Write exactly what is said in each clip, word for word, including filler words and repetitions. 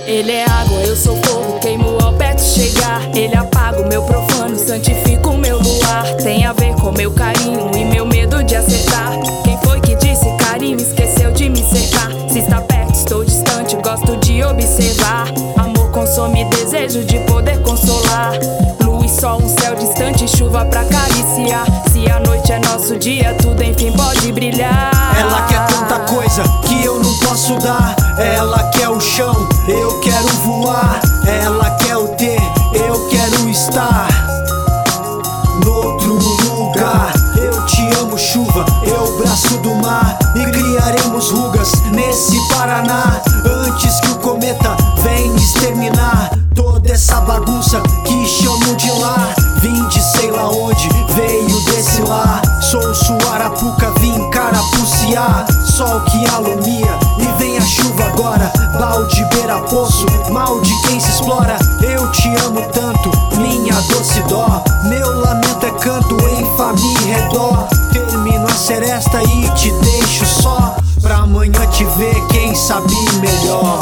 Ele é água, eu sou fogo, queimo ao perto chegar. Ele apaga o meu profano, santifica o meu luar. Tem a ver com meu carinho e meu medo de acertar. Quem foi que disse carinho, esqueceu de me cercar. Se está perto, estou distante, gosto de observar. Amor consome desejo de poder consolar. Lua e sol, um céu distante, chuva pra acariciar. Se a noite é nosso dia, tudo enfim pode brilhar. Ela quer tanta coisa que eu não posso dar. Ela quer o chão, eu quero voar. Ela quer o ter, eu quero estar noutro lugar. Eu te amo, chuva, eu braço do mar. E criaremos rugas nesse Paraná, antes que o cometa venha exterminar toda essa bagunça que chamam de lar. Vim de sei lá onde, veio desse lá. Sou sua arapuca, vim carapuciar. Sol que alumia e vem a chuva agora. Balde, beira, poço, mal de quem se explora. Eu te amo tanto, minha doce dó. Meu lamento é canto em família e redor. Termino a seresta e te deixo só, pra amanhã te ver, quem sabe melhor.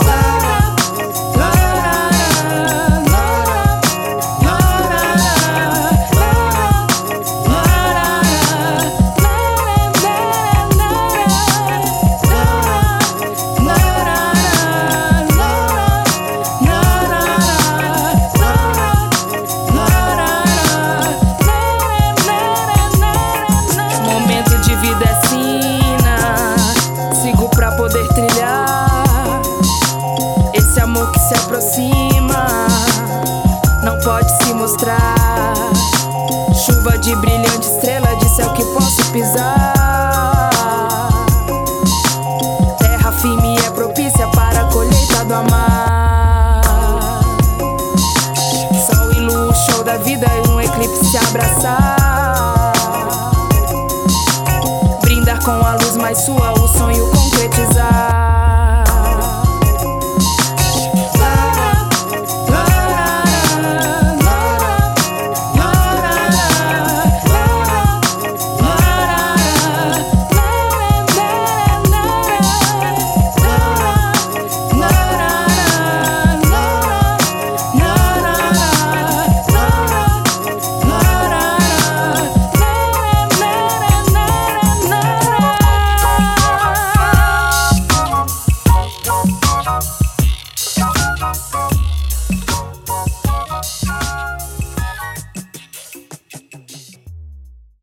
Poder trilhar esse amor que se aproxima, não pode se mostrar. Chuva de brilhante estrela de céu que posso pisar. Terra firme é propícia para a colheita do amar. Sol e lua, o show da vida e um eclipse se abraçar. Brindar com a luz mais sua,